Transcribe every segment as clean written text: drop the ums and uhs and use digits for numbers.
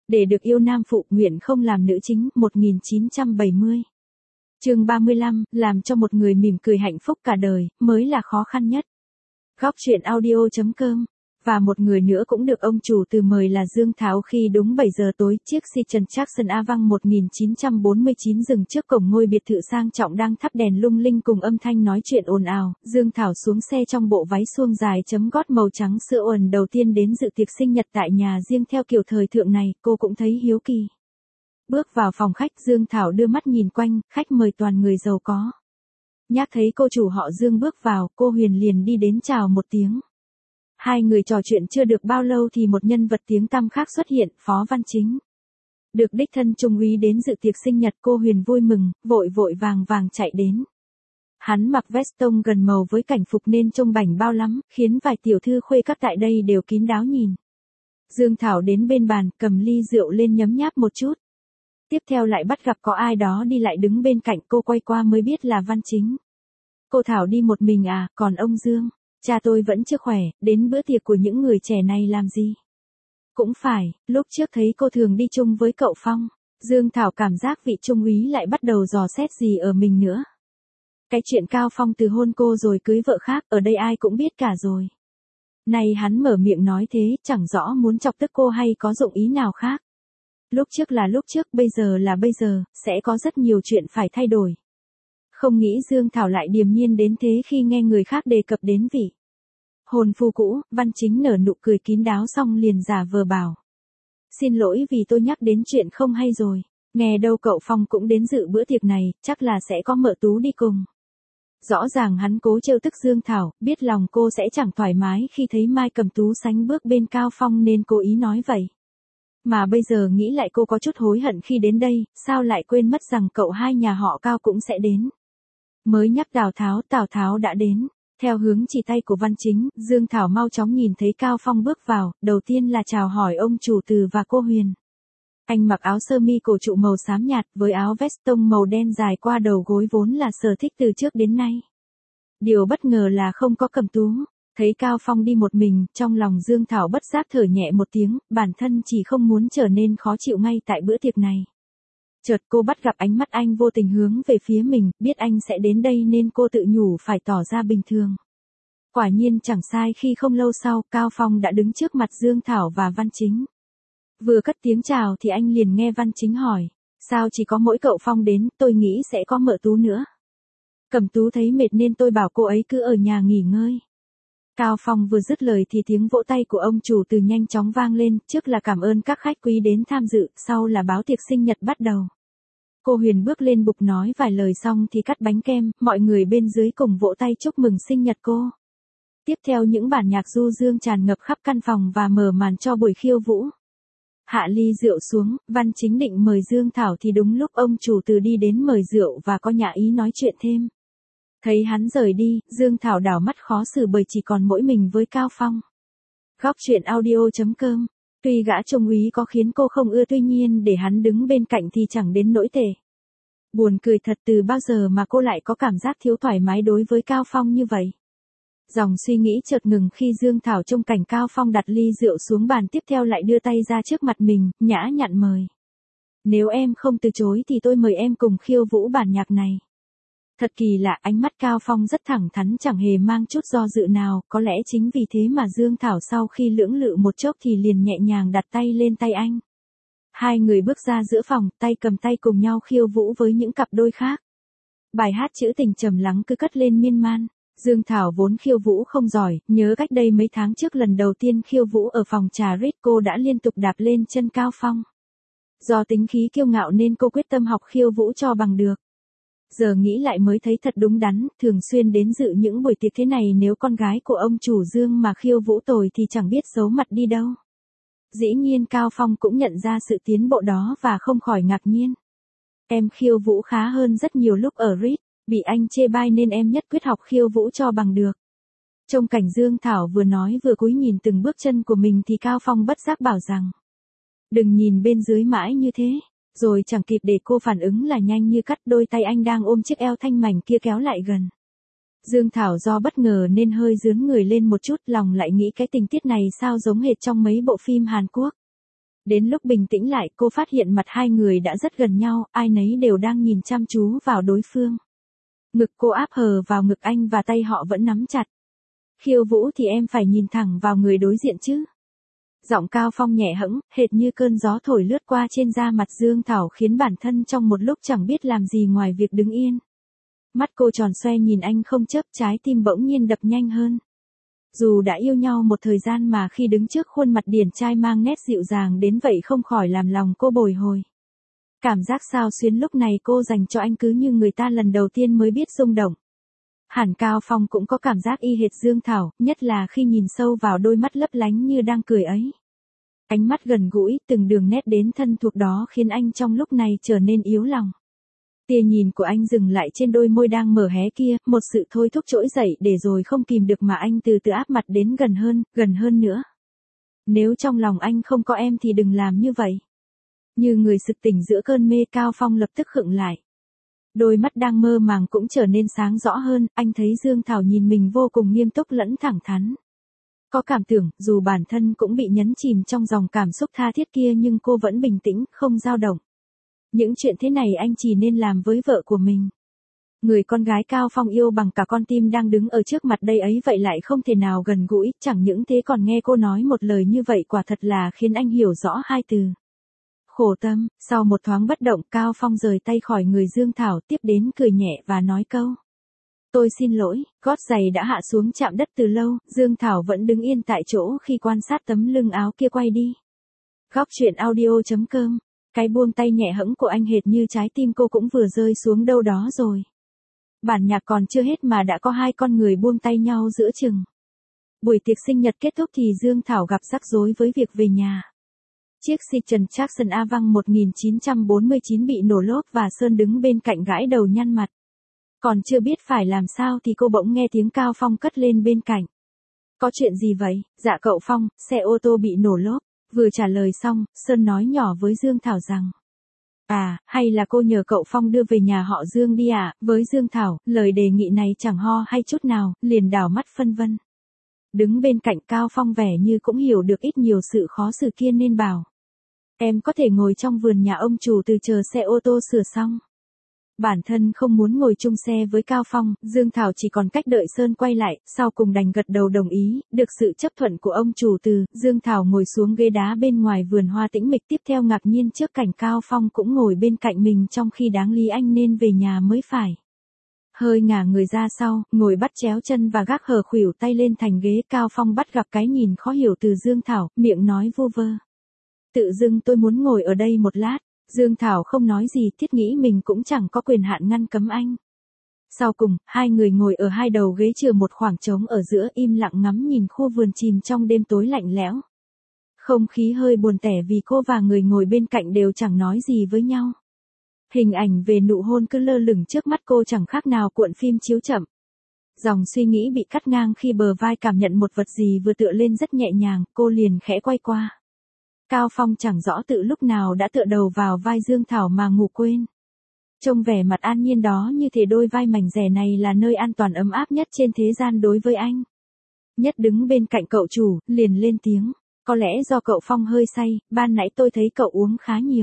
Để được yêu nam phụ nguyện không làm nữ chính, 1970. Chương 35, làm cho một người mỉm cười hạnh phúc cả đời, mới là khó khăn nhất. Góc truyện audio.com. Và một người nữa cũng được ông chủ từ mời là Dương Tháo khi đúng 7 giờ tối, chiếc Citroen Traction Avant 1949 dừng trước cổng ngôi biệt thự sang trọng đang thắp đèn lung linh cùng âm thanh nói chuyện ồn ào. Dương Thảo xuống xe trong bộ váy suông dài chấm gót màu trắng sữa uẩn đầu tiên đến dự tiệc sinh nhật tại nhà riêng theo kiểu thời thượng này, cô cũng thấy hiếu kỳ. Bước vào phòng khách, Dương Thảo đưa mắt nhìn quanh, khách mời toàn người giàu có. Nhác thấy cô chủ họ Dương bước vào, cô Huyền liền đi đến chào một tiếng. Hai người trò chuyện chưa được bao lâu thì một nhân vật tiếng tăm khác xuất hiện, Phó Văn Chính. Được đích thân trung úy đến dự tiệc sinh nhật, cô Huyền vui mừng, vội vội vàng vàng chạy đến. Hắn mặc vest tông gần màu với cảnh phục nên trông bảnh bao lắm, khiến vài tiểu thư khuê các tại đây đều kín đáo nhìn. Dương Thảo đến bên bàn, cầm ly rượu lên nhấm nháp một chút. Tiếp theo lại bắt gặp có ai đó đi lại đứng bên cạnh, cô quay qua mới biết là Văn Chính. Cô Thảo đi một mình à, còn ông Dương? Cha tôi vẫn chưa khỏe, đến bữa tiệc của những người trẻ này làm gì? Cũng phải, lúc trước thấy cô thường đi chung với cậu Phong. Dương Thảo cảm giác vị trung úy lại bắt đầu dò xét gì ở mình nữa. Cái chuyện Cao Phong từ hôn cô rồi cưới vợ khác, ở đây ai cũng biết cả rồi. Này hắn mở miệng nói thế, chẳng rõ muốn chọc tức cô hay có dụng ý nào khác. Lúc trước là lúc trước, bây giờ là bây giờ, sẽ có rất nhiều chuyện phải thay đổi. Không nghĩ Dương Thảo lại điềm nhiên đến thế khi nghe người khác đề cập đến vị hôn phu cũ. Văn Chính nở nụ cười kín đáo xong liền giả vờ bảo. Xin lỗi vì tôi nhắc đến chuyện không hay rồi, nghe đâu cậu Phong cũng đến dự bữa tiệc này, chắc là sẽ có mợ Tú đi cùng. Rõ ràng hắn cố trêu tức Dương Thảo, biết lòng cô sẽ chẳng thoải mái khi thấy Mai Cầm Tú sánh bước bên Cao Phong nên cố ý nói vậy. Mà bây giờ nghĩ lại cô có chút hối hận khi đến đây, sao lại quên mất rằng cậu hai nhà họ Cao cũng sẽ đến. Mới nhắc Tào Tháo đã đến. Theo hướng chỉ tay của Văn Chính, Dương Thảo mau chóng nhìn thấy Cao Phong bước vào, đầu tiên là chào hỏi ông chủ từ và cô Huyền. Anh mặc áo sơ mi cổ trụ màu xám nhạt với áo vest tông màu đen dài qua đầu gối vốn là sở thích từ trước đến nay. Điều bất ngờ là không có Cầm Tú. Thấy Cao Phong đi một mình, trong lòng Dương Thảo bất giác thở nhẹ một tiếng, bản thân chỉ không muốn trở nên khó chịu ngay tại bữa tiệc này. Chợt cô bắt gặp ánh mắt anh vô tình hướng về phía mình, biết anh sẽ đến đây nên cô tự nhủ phải tỏ ra bình thường. Quả nhiên chẳng sai khi không lâu sau, Cao Phong đã đứng trước mặt Dương Thảo và Văn Chính. Vừa cất tiếng chào thì anh liền nghe Văn Chính hỏi, sao chỉ có mỗi cậu Phong đến, tôi nghĩ sẽ có mợ Tú nữa. Cầm Tú thấy mệt nên tôi bảo cô ấy cứ ở nhà nghỉ ngơi. Cao Phong vừa dứt lời thì tiếng vỗ tay của ông chủ từ nhanh chóng vang lên, trước là cảm ơn các khách quý đến tham dự, sau là báo tiệc sinh nhật bắt đầu. Cô Huyền bước lên bục nói vài lời xong thì cắt bánh kem, mọi người bên dưới cùng vỗ tay chúc mừng sinh nhật cô. Tiếp theo những bản nhạc du dương tràn ngập khắp căn phòng và mở màn cho buổi khiêu vũ. Hạ ly rượu xuống, Văn Chính định mời Dương Thảo thì đúng lúc ông chủ từ đi đến mời rượu và có nhã ý nói chuyện thêm. Thấy hắn rời đi, Dương Thảo đảo mắt khó xử bởi chỉ còn mỗi mình với Cao Phong. Góc truyện audio.com. Tuy gã trung úy có khiến cô không ưa, tuy nhiên để hắn đứng bên cạnh thì chẳng đến nỗi tệ. Buồn cười thật, từ bao giờ mà cô lại có cảm giác thiếu thoải mái đối với Cao Phong như vậy. Dòng suy nghĩ chợt ngừng khi Dương Thảo trông cảnh Cao Phong đặt ly rượu xuống bàn, tiếp theo lại đưa tay ra trước mặt mình, nhã nhặn mời. Nếu em không từ chối thì tôi mời em cùng khiêu vũ bản nhạc này. Thật kỳ lạ, ánh mắt Cao Phong rất thẳng thắn chẳng hề mang chút do dự nào, có lẽ chính vì thế mà Dương Thảo sau khi lưỡng lự một chốc thì liền nhẹ nhàng đặt tay lên tay anh. Hai người bước ra giữa phòng, tay cầm tay cùng nhau khiêu vũ với những cặp đôi khác. Bài hát trữ tình trầm lắng cứ cất lên miên man. Dương Thảo vốn khiêu vũ không giỏi, nhớ cách đây mấy tháng trước lần đầu tiên khiêu vũ ở phòng trà Ritz cô đã liên tục đạp lên chân Cao Phong. Do tính khí kiêu ngạo nên cô quyết tâm học khiêu vũ cho bằng được. Giờ nghĩ lại mới thấy thật đúng đắn, thường xuyên đến dự những buổi tiệc thế này nếu con gái của ông chủ Dương mà khiêu vũ tồi thì chẳng biết giấu mặt đi đâu. Dĩ nhiên Cao Phong cũng nhận ra sự tiến bộ đó và không khỏi ngạc nhiên. Em khiêu vũ khá hơn rất nhiều lúc ở Ritz, bị anh chê bai nên em nhất quyết học khiêu vũ cho bằng được. Trông cảnh Dương Thảo vừa nói vừa cúi nhìn từng bước chân của mình thì Cao Phong bất giác bảo rằng. Đừng nhìn bên dưới mãi như thế. Rồi chẳng kịp để cô phản ứng là nhanh như cắt, đôi tay anh đang ôm chiếc eo thanh mảnh kia kéo lại gần. Dương Thảo do bất ngờ nên hơi dướn người lên một chút, lòng lại nghĩ cái tình tiết này sao giống hệt trong mấy bộ phim Hàn Quốc. Đến lúc bình tĩnh lại cô phát hiện mặt hai người đã rất gần nhau, ai nấy đều đang nhìn chăm chú vào đối phương. Ngực cô áp hờ vào ngực anh và tay họ vẫn nắm chặt. Khiêu Vũ thì em phải nhìn thẳng vào người đối diện chứ. Giọng Cao Phong nhẹ hẫng, hệt như cơn gió thổi lướt qua trên da mặt Dương Thảo khiến bản thân trong một lúc chẳng biết làm gì ngoài việc đứng yên. Mắt cô tròn xoe nhìn anh không chớp, trái tim bỗng nhiên đập nhanh hơn. Dù đã yêu nhau một thời gian mà khi đứng trước khuôn mặt điển trai mang nét dịu dàng đến vậy không khỏi làm lòng cô bồi hồi. Cảm giác xao xuyến lúc này cô dành cho anh cứ như người ta lần đầu tiên mới biết rung động. Hẳn Cao Phong cũng có cảm giác y hệt Dương Thảo, nhất là khi nhìn sâu vào đôi mắt lấp lánh như đang cười ấy. Ánh mắt gần gũi, từng đường nét đến thân thuộc đó khiến anh trong lúc này trở nên yếu lòng. Tia nhìn của anh dừng lại trên đôi môi đang mở hé kia, một sự thôi thúc trỗi dậy để rồi không kìm được mà anh từ từ áp mặt đến gần hơn nữa. Nếu trong lòng anh không có em thì đừng làm như vậy. Như người sực tỉnh giữa cơn mê, Cao Phong lập tức khựng lại. Đôi mắt đang mơ màng cũng trở nên sáng rõ hơn, anh thấy Dương Thảo nhìn mình vô cùng nghiêm túc lẫn thẳng thắn. Có cảm tưởng, dù bản thân cũng bị nhấn chìm trong dòng cảm xúc tha thiết kia nhưng cô vẫn bình tĩnh, không dao động. Những chuyện thế này anh chỉ nên làm với vợ của mình. Người con gái Cao Phong yêu bằng cả con tim đang đứng ở trước mặt đây ấy vậy lại không thể nào gần gũi, chẳng những thế còn nghe cô nói một lời như vậy quả thật là khiến anh hiểu rõ hai từ. Khổ tâm. Sau một thoáng bất động, Cao Phong rời tay khỏi người Dương Thảo, tiếp đến cười nhẹ và nói câu. Tôi xin lỗi. Gót giày đã hạ xuống chạm đất từ lâu, Dương Thảo vẫn đứng yên tại chỗ khi quan sát tấm lưng áo kia quay đi. Góc truyện audio.com. Cái buông tay nhẹ hẫng của anh hệt như trái tim cô cũng vừa rơi xuống đâu đó rồi. Bản nhạc còn chưa hết mà đã có hai con người buông tay nhau giữa chừng. Buổi tiệc sinh nhật kết thúc thì Dương Thảo gặp rắc rối với việc về nhà. Chiếc Citroen Traction Avant 1949 bị nổ lốp và Sơn đứng bên cạnh gãi đầu nhăn mặt. Còn chưa biết phải làm sao thì cô bỗng nghe tiếng Cao Phong cất lên bên cạnh. Có chuyện gì vậy? Dạ cậu Phong, xe ô tô bị nổ lốp. Vừa trả lời xong, Sơn nói nhỏ với Dương Thảo rằng. À, hay là cô nhờ cậu Phong đưa về nhà họ Dương đi à? Với Dương Thảo, lời đề nghị này chẳng ho hay chút nào, liền đảo mắt phân vân. Đứng bên cạnh Cao Phong vẻ như cũng hiểu được ít nhiều sự khó xử kia nên bảo. Em có thể ngồi trong vườn nhà ông chủ từ chờ xe ô tô sửa xong. Bản thân không muốn ngồi chung xe với Cao Phong, Dương Thảo chỉ còn cách đợi Sơn quay lại, sau cùng đành gật đầu đồng ý, được sự chấp thuận của ông chủ từ, Dương Thảo ngồi xuống ghế đá bên ngoài vườn hoa tĩnh mịch tiếp theo ngạc nhiên trước cảnh Cao Phong cũng ngồi bên cạnh mình trong khi đáng lý anh nên về nhà mới phải. Hơi ngả người ra sau, ngồi bắt chéo chân và gác hờ khuỷu tay lên thành ghế, Cao Phong bắt gặp cái nhìn khó hiểu từ Dương Thảo, miệng nói vu vơ. Tự dưng tôi muốn ngồi ở đây một lát. Dương Thảo không nói gì, thiết nghĩ mình cũng chẳng có quyền hạn ngăn cấm anh. Sau cùng, hai người ngồi ở hai đầu ghế chừa một khoảng trống ở giữa im lặng ngắm nhìn khu vườn chìm trong đêm tối lạnh lẽo. Không khí hơi buồn tẻ vì cô và người ngồi bên cạnh đều chẳng nói gì với nhau. Hình ảnh về nụ hôn cứ lơ lửng trước mắt cô chẳng khác nào cuộn phim chiếu chậm. Dòng suy nghĩ bị cắt ngang khi bờ vai cảm nhận một vật gì vừa tựa lên rất nhẹ nhàng, cô liền khẽ quay qua. Cao Phong chẳng rõ tự lúc nào đã tựa đầu vào vai Dương Thảo mà ngủ quên. Trông vẻ mặt an nhiên đó như thể đôi vai mảnh dẻ này là nơi an toàn ấm áp nhất trên thế gian đối với anh. Nhất đứng bên cạnh cậu chủ, liền lên tiếng. Có lẽ do cậu Phong hơi say, ban nãy tôi thấy cậu uống khá nhiều.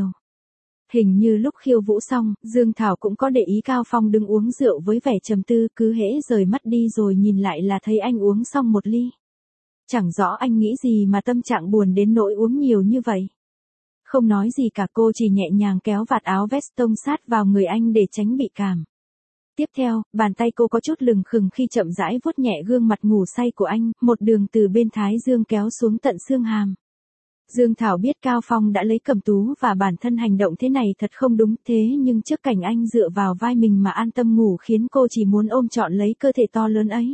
Hình như lúc khiêu vũ xong, Dương Thảo cũng có để ý Cao Phong đứng uống rượu với vẻ trầm tư, cứ hễ rời mắt đi rồi nhìn lại là thấy anh uống xong một ly. Chẳng rõ anh nghĩ gì mà tâm trạng buồn đến nỗi uống nhiều như vậy. Không nói gì cả, cô chỉ nhẹ nhàng kéo vạt áo vest tông sát vào người anh để tránh bị cảm. Tiếp theo, bàn tay cô có chút lừng khừng khi chậm rãi vuốt nhẹ gương mặt ngủ say của anh, một đường từ bên thái dương kéo xuống tận xương hàm. Dương Thảo biết Cao Phong đã lấy cầm tú và bản thân hành động thế này thật không đúng, thế nhưng trước cảnh anh dựa vào vai mình mà an tâm ngủ khiến cô chỉ muốn ôm trọn lấy cơ thể to lớn ấy.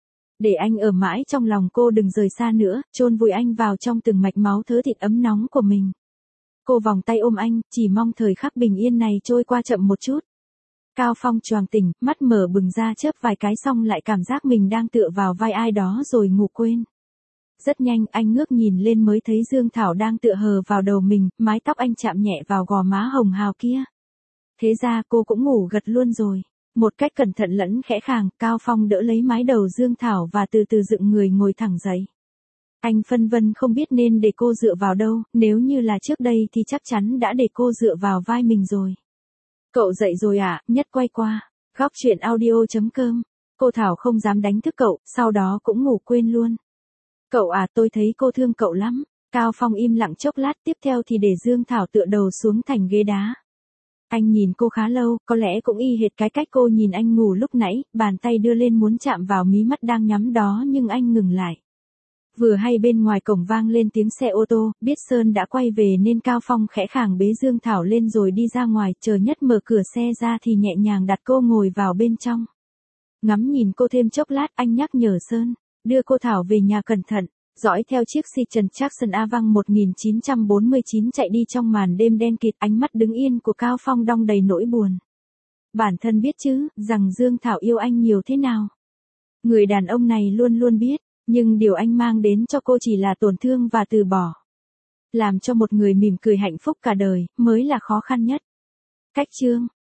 Để anh ở mãi trong lòng cô, đừng rời xa nữa, chôn vùi anh vào trong từng mạch máu thớ thịt ấm nóng của mình. Cô vòng tay ôm anh, chỉ mong thời khắc bình yên này trôi qua chậm một chút. Cao Phong choàng tỉnh, mắt mở bừng ra chớp vài cái xong lại cảm giác mình đang tựa vào vai ai đó rồi ngủ quên. Rất nhanh anh ngước nhìn lên mới thấy Dương Thảo đang tựa hờ vào đầu mình, mái tóc anh chạm nhẹ vào gò má hồng hào kia. Thế ra cô cũng ngủ gật luôn rồi. Một cách cẩn thận lẫn khẽ khàng, Cao Phong đỡ lấy mái đầu Dương Thảo và từ từ dựng người ngồi thẳng dậy. Anh phân vân không biết nên để cô dựa vào đâu, nếu như là trước đây thì chắc chắn đã để cô dựa vào vai mình rồi. Cậu dậy rồi à? Nhất quay qua. Góc chuyện audio.com. Cô Thảo không dám đánh thức cậu, sau đó cũng ngủ quên luôn. Cậu à, tôi thấy cô thương cậu lắm. Cao Phong im lặng chốc lát, tiếp theo thì để Dương Thảo tựa đầu xuống thành ghế đá. Anh nhìn cô khá lâu, có lẽ cũng y hệt cái cách cô nhìn anh ngủ lúc nãy, bàn tay đưa lên muốn chạm vào mí mắt đang nhắm đó nhưng anh ngừng lại. Vừa hay bên ngoài cổng vang lên tiếng xe ô tô, biết Sơn đã quay về nên Cao Phong khẽ khàng bế Dương Thảo lên rồi đi ra ngoài, chờ Nhất mở cửa xe ra thì nhẹ nhàng đặt cô ngồi vào bên trong. Ngắm nhìn cô thêm chốc lát, anh nhắc nhở Sơn, đưa cô Thảo về nhà cẩn thận. Dõi theo chiếc Si Trần Jackson Avant 1949 chạy đi trong màn đêm đen kịt, ánh mắt đứng yên của Cao Phong đong đầy nỗi buồn. Bản thân biết chứ, rằng Dương Thảo yêu anh nhiều thế nào. Người đàn ông này luôn luôn biết, nhưng điều anh mang đến cho cô chỉ là tổn thương và từ bỏ. Làm cho một người mỉm cười hạnh phúc cả đời, mới là khó khăn nhất. Cách chương.